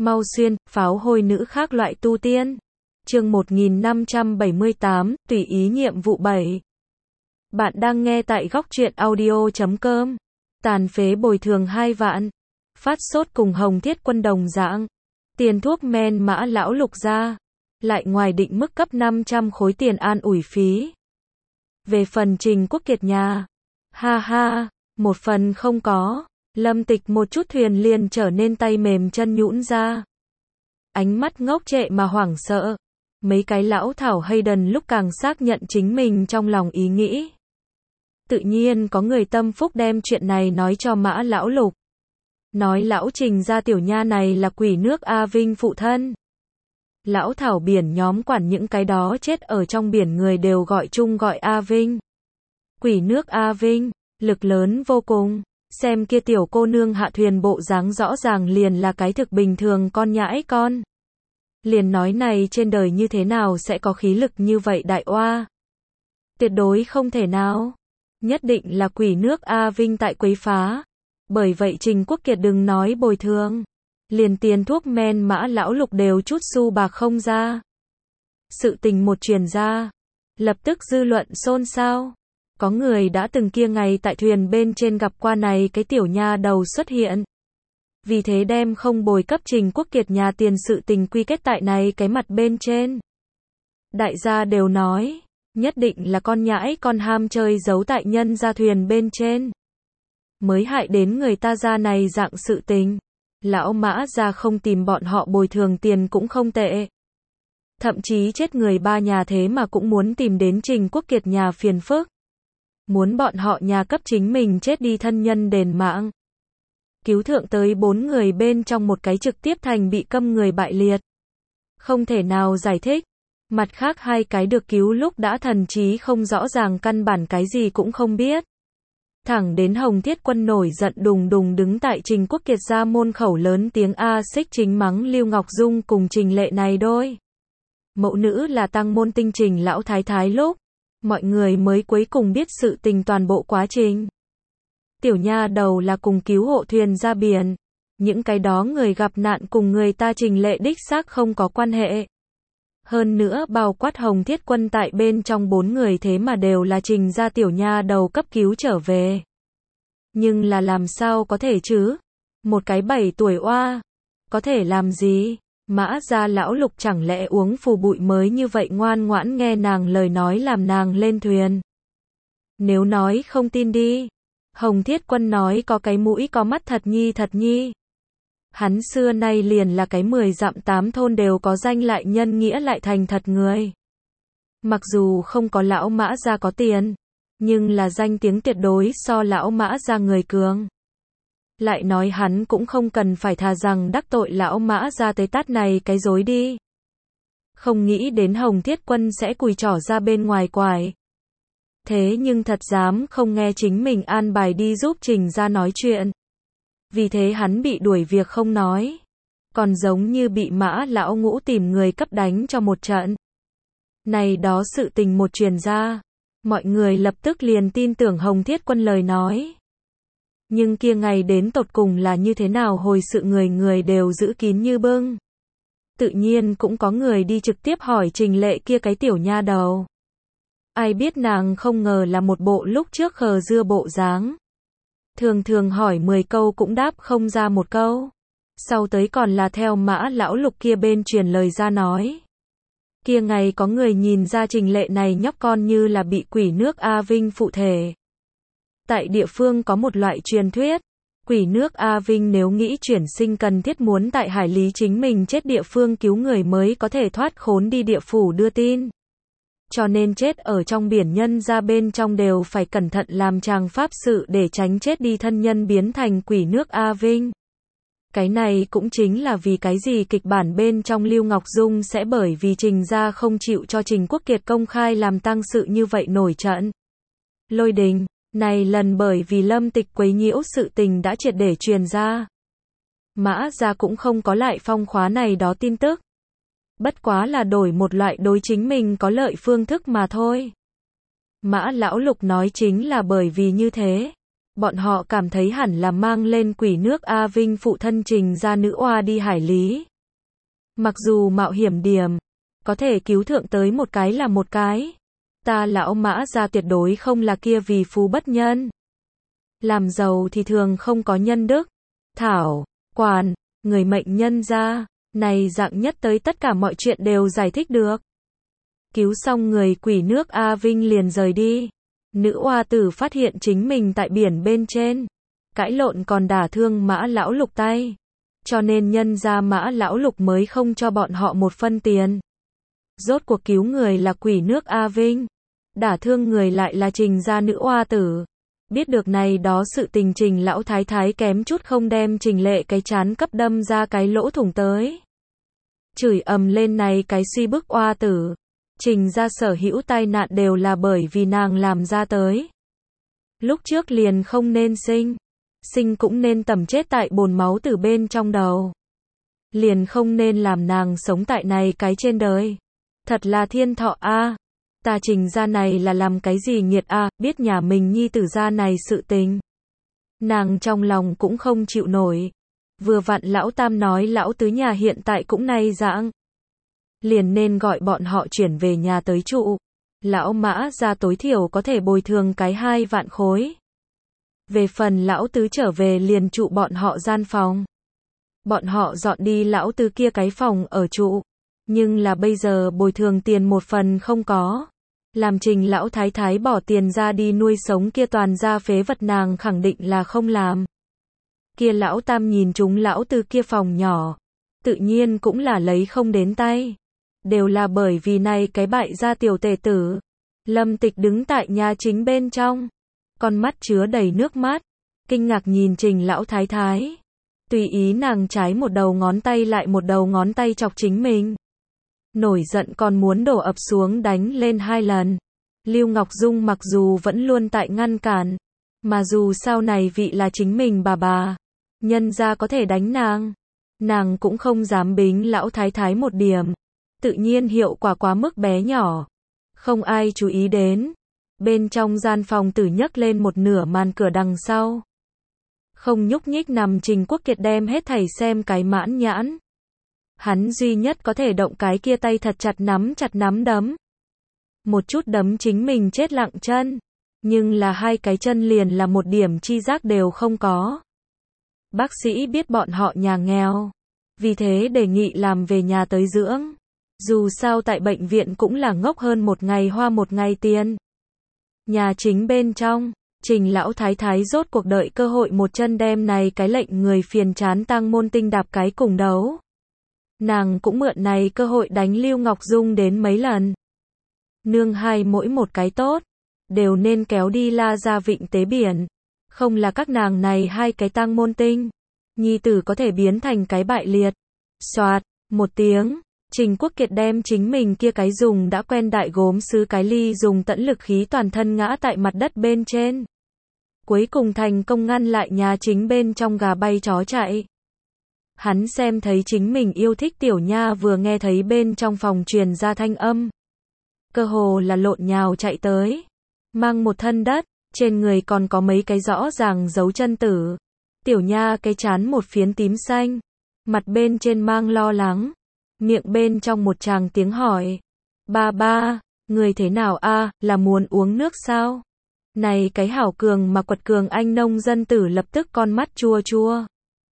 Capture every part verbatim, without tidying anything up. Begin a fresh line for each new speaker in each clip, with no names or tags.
Mau xuyên, pháo hôi nữ khác loại tu tiên. Chương một nghìn năm trăm bảy mươi tám, tùy ý nhiệm vụ bảy. Bạn đang nghe tại góc truyện audio chấm com. Tàn phế bồi thường hai vạn. Phát sốt cùng Hồng Thiết Quân đồng dạng. Tiền thuốc men Mã lão Lục ra. Lại ngoài định mức cấp năm trăm khối tiền an ủi phí. Về phần Trình Quốc Kiệt nhà. Ha ha, một phần không có. Lâm Tịch một chút thuyền liền trở nên tay mềm chân nhũn ra. Ánh mắt ngốc trệ mà hoảng sợ. Mấy cái lão thảo Hayden lúc càng xác nhận chính mình trong lòng ý nghĩ. Tự nhiên có người tâm phúc đem chuyện này nói cho Mã lão Lục. Nói lão Trình gia tiểu nha này là quỷ nước A Vinh phụ thân. Lão thảo biển nhóm quản những cái đó chết ở trong biển người đều gọi chung gọi A Vinh. Quỷ nước A Vinh, lực lớn vô cùng. Xem kia tiểu cô nương hạ thuyền bộ dáng rõ ràng liền là cái thực bình thường con nhãi con. Liền nói này trên đời như thế nào sẽ có khí lực như vậy đại oa. Tuyệt đối không thể nào. Nhất định là quỷ nước A Vinh tại quấy phá. Bởi vậy Trình Quốc Kiệt đừng nói bồi thường. Liền tiền thuốc men Mã lão Lục đều chút xu bạc không ra. Sự tình một truyền ra. Lập tức dư luận xôn xao. Có người đã từng kia ngày tại thuyền bên trên gặp qua này cái tiểu nha đầu xuất hiện. Vì thế đem không bồi cấp Trình Quốc Kiệt nhà tiền sự tình quy kết tại này cái mặt bên trên. Đại gia đều nói, nhất định là con nhãi con ham chơi giấu tại nhân gia thuyền bên trên. Mới hại đến người ta ra này dạng sự tình. Lão Mã gia không tìm bọn họ bồi thường tiền cũng không tệ. Thậm chí chết người ba nhà thế mà cũng muốn tìm đến Trình Quốc Kiệt nhà phiền phức. Muốn bọn họ nhà cấp chính mình chết đi thân nhân đền mạng. Cứu thượng tới bốn người bên trong một cái trực tiếp thành bị câm người bại liệt. Không thể nào giải thích. Mặt khác hai cái được cứu lúc đã thần trí không rõ ràng căn bản cái gì cũng không biết. Thẳng đến Hồng Thiết Quân nổi giận đùng đùng đứng tại Trình Quốc Kiệt ra môn khẩu lớn tiếng A xích chính mắng Lưu Ngọc Dung cùng Trình Lệ này đôi. Mẫu nữ là tăng môn tinh Trình lão thái thái lúc. Mọi người mới cuối cùng biết sự tình toàn bộ quá trình. Tiểu nha đầu là cùng cứu hộ thuyền ra biển. Những cái đó người gặp nạn cùng người ta Trình Lệ đích xác không có quan hệ. Hơn nữa bao quát Hồng Thiết Quân tại bên trong bốn người thế mà đều là Trình gia tiểu nha đầu cấp cứu trở về. Nhưng là làm sao có thể chứ? Một cái bảy tuổi oa. Có thể làm gì? Mã gia lão Lục chẳng lẽ uống phù bụi mới như vậy ngoan ngoãn nghe nàng lời nói làm nàng lên thuyền. Nếu nói không tin đi. Hồng Thiết Quân nói có cái mũi có mắt thật nhi thật nhi. Hắn xưa nay liền là cái mười dặm tám thôn đều có danh lại nhân nghĩa lại thành thật người. Mặc dù không có lão Mã gia có tiền. Nhưng là danh tiếng tuyệt đối so lão Mã gia người cường. Lại nói hắn cũng không cần phải thà rằng đắc tội lão Mã ra tới tát này cái dối đi. Không nghĩ đến Hồng Thiết Quân sẽ cùi trỏ ra bên ngoài quải. Thế nhưng thật dám không nghe chính mình an bài đi giúp Trình ra nói chuyện. Vì thế hắn bị đuổi việc không nói. Còn giống như bị Mã lão ngũ tìm người cấp đánh cho một trận. Này đó sự tình một truyền ra. Mọi người lập tức liền tin tưởng Hồng Thiết Quân lời nói. Nhưng kia ngày đến tột cùng là như thế nào hồi sự người người đều giữ kín như bưng. Tự nhiên cũng có người đi trực tiếp hỏi Trình Lệ kia cái tiểu nha đầu. Ai biết nàng không ngờ là một bộ lúc trước khờ dưa bộ dáng. Thường thường hỏi mười câu cũng đáp không ra một câu. Sau tới còn là theo Mã lão Lục kia bên truyền lời ra nói. Kia ngày có người nhìn ra Trình Lệ này nhóc con như là bị quỷ nước A Vinh phụ thể. Tại địa phương có một loại truyền thuyết, quỷ nước A Vinh nếu nghĩ chuyển sinh cần thiết muốn tại hải lý chính mình chết địa phương cứu người mới có thể thoát khốn đi địa phủ đưa tin. Cho nên chết ở trong biển nhân ra bên trong đều phải cẩn thận làm tràng pháp sự để tránh chết đi thân nhân biến thành quỷ nước A Vinh. Cái này cũng chính là vì cái gì kịch bản bên trong Lưu Ngọc Dung sẽ bởi vì Trình gia không chịu cho Trình Quốc Kiệt công khai làm tang sự như vậy nổi trận. Lôi đình. Này lần bởi vì Lâm Tịch quấy nhiễu sự tình đã triệt để truyền ra. Mã gia cũng không có lại phong khóa này đó tin tức. Bất quá là đổi một loại đối chính mình có lợi phương thức mà thôi. Mã lão Lục nói chính là bởi vì như thế. Bọn họ cảm thấy hẳn là mang lên quỷ nước A Vinh phụ thân Trình gia nữ oa đi hải lý. Mặc dù mạo hiểm điểm, có thể cứu thượng tới một cái là một cái. Ta lão Mã gia tuyệt đối không là kia vì phú bất nhân. Làm giàu thì thường không có nhân đức. Thảo, quản, người mệnh nhân gia, này dạng nhất tới tất cả mọi chuyện đều giải thích được. Cứu xong người quỷ nước A Vinh liền rời đi. Nữ oa tử phát hiện chính mình tại biển bên trên. Cãi lộn còn đả thương Mã Lão Lục tay. Cho nên nhân ra Mã Lão Lục mới không cho bọn họ một phân tiền. Rốt cuộc cứu người là quỷ nước A Vinh. Đả thương người lại là Trình gia nữ oa tử. Biết được này đó sự tình Trình lão thái thái kém chút không đem Trình Lệ cái chán cấp đâm ra cái lỗ thủng tới. Chửi ầm lên này cái suy bức oa tử. Trình gia sở hữu tai nạn đều là bởi vì nàng làm ra tới. Lúc trước liền không nên sinh. Sinh cũng nên tẩm chết tại bồn máu từ bên trong đầu. Liền không nên làm nàng sống tại này cái trên đời. Thật là thiên thọ a. À. Ta Trình gia này là làm cái gì nghiệt a, à, biết nhà mình nhi tử gia này sự tình. Nàng trong lòng cũng không chịu nổi. Vừa vặn lão tam nói lão tứ nhà hiện tại cũng nay dạng. Liền nên gọi bọn họ chuyển về nhà tới trụ. Lão Mã gia tối thiểu có thể bồi thường cái hai vạn khối. Về phần lão tứ trở về liền trụ bọn họ gian phòng. Bọn họ dọn đi lão tứ kia cái phòng ở trụ. Nhưng là bây giờ bồi thường tiền một phần không có. Làm Trình lão thái thái bỏ tiền ra đi nuôi sống kia toàn gia phế vật nàng khẳng định là không làm. Kia lão tam nhìn chúng lão tứ kia phòng nhỏ. Tự nhiên cũng là lấy không đến tay. Đều là bởi vì này cái bại gia tiểu tể tử. Lâm Tịch đứng tại nhà chính bên trong. Con mắt chứa đầy nước mắt. Kinh ngạc nhìn Trình lão thái thái. Tùy ý nàng trái một đầu ngón tay lại một đầu ngón tay chọc chính mình. Nổi giận còn muốn đổ ập xuống đánh lên hai lần. Lưu Ngọc Dung mặc dù vẫn luôn tại ngăn cản. Mà dù sau này vị là chính mình bà bà. Nhân ra có thể đánh nàng. Nàng cũng không dám bính lão thái thái một điểm. Tự nhiên hiệu quả quá mức bé nhỏ. Không ai chú ý đến. Bên trong gian phòng tử nhấc lên một nửa màn cửa đằng sau. Không nhúc nhích nằm Trình Quốc Kiệt đem hết thảy xem cái mãn nhãn. Hắn duy nhất có thể động cái kia tay thật chặt nắm chặt nắm đấm. Một chút đấm chính mình chết lặng chân. Nhưng là hai cái chân liền là một điểm chi giác đều không có. Bác sĩ biết bọn họ nhà nghèo. Vì thế đề nghị làm về nhà tới dưỡng. Dù sao tại bệnh viện cũng là ngốc hơn một ngày hoa một ngày tiền. Nhà chính bên trong, Trình lão thái thái rốt cuộc đợi cơ hội một chân đem này cái lệnh người phiền chán Tang Môn Tinh đạp cái cùng đấu. Nàng cũng mượn này cơ hội đánh Lưu Ngọc Dung đến mấy lần. Nương hai mỗi một cái tốt, đều nên kéo đi La ra vịnh tế biển. Không là các nàng này hai cái Tang Môn Tinh. Nhi tử có thể biến thành cái bại liệt. Xoạt, một tiếng. Trình Quốc Kiệt đem chính mình kia cái dùng đã quen đại gốm sứ cái ly dùng tận lực khí toàn thân ngã tại mặt đất bên trên. Cuối cùng thành công ngăn lại nhà chính bên trong gà bay chó chạy. Hắn xem thấy chính mình yêu thích tiểu nha vừa nghe thấy bên trong phòng truyền ra thanh âm. Cơ hồ là lộn nhào chạy tới. Mang một thân đất, trên người còn có mấy cái rõ ràng dấu chân tử. Tiểu nha cái chán một phiến tím xanh. Mặt bên trên mang lo lắng. Miệng bên trong một tràng tiếng hỏi. Ba ba, người thế nào a, là muốn uống nước sao? Này cái hảo cường mà quật cường anh nông dân tử lập tức con mắt chua chua.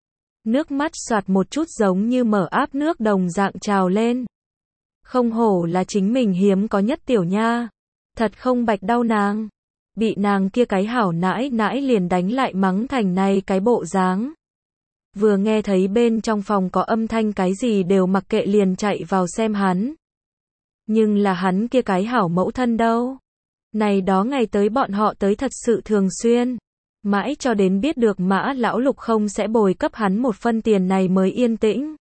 Nước mắt xoạt một chút giống như mở áp nước đồng dạng trào lên. Không hổ là chính mình hiếm có nhất tiểu nha. Thật không bạch đau nàng. Bị nàng kia cái hảo nãi nãi liền đánh lại mắng thành này cái bộ dáng. Vừa nghe thấy bên trong phòng có âm thanh cái gì đều mặc kệ liền chạy vào xem hắn. Nhưng là hắn kia cái hảo mẫu thân đâu. Này đó ngày tới bọn họ tới thật sự thường xuyên. Mãi cho đến biết được Mã Lão Lục không sẽ bồi cấp hắn một phân tiền này mới yên tĩnh.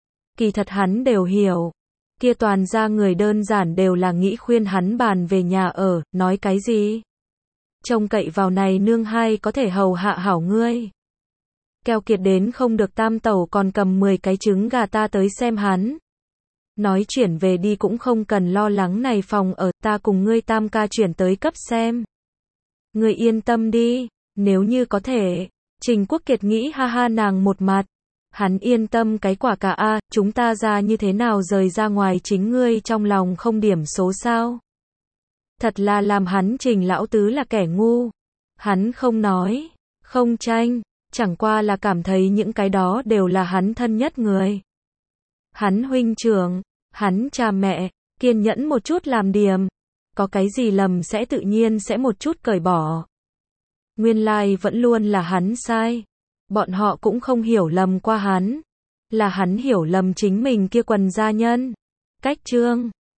Kỳ thật hắn đều hiểu. Kia toàn ra người đơn giản đều là nghĩ khuyên hắn bàn về nhà ở, nói cái gì. Trông cậy vào này nương hai có thể hầu hạ hảo ngươi. Keo kiệt đến không được tam tẩu còn cầm mười cái trứng gà ta tới xem hắn. Nói chuyển về đi cũng không cần lo lắng này phòng ở ta cùng ngươi tam ca chuyển tới cấp xem. Ngươi yên tâm đi, nếu như có thể. Trình Quốc Kiệt nghĩ ha ha nàng một mặt. Hắn yên tâm cái quả cả a, chúng ta ra như thế nào rời ra ngoài chính ngươi trong lòng không điểm số sao? Thật là làm hắn Trình lão tứ là kẻ ngu. Hắn không nói, không tranh, chẳng qua là cảm thấy những cái đó đều là hắn thân nhất người. Hắn huynh trưởng, hắn cha mẹ, kiên nhẫn một chút làm điềm. Có cái gì lầm sẽ tự nhiên sẽ một chút cởi bỏ. Nguyên lai vẫn luôn là hắn sai. Bọn họ cũng không hiểu lầm qua hắn. Là hắn hiểu lầm chính mình kia quần gia nhân. Cách chương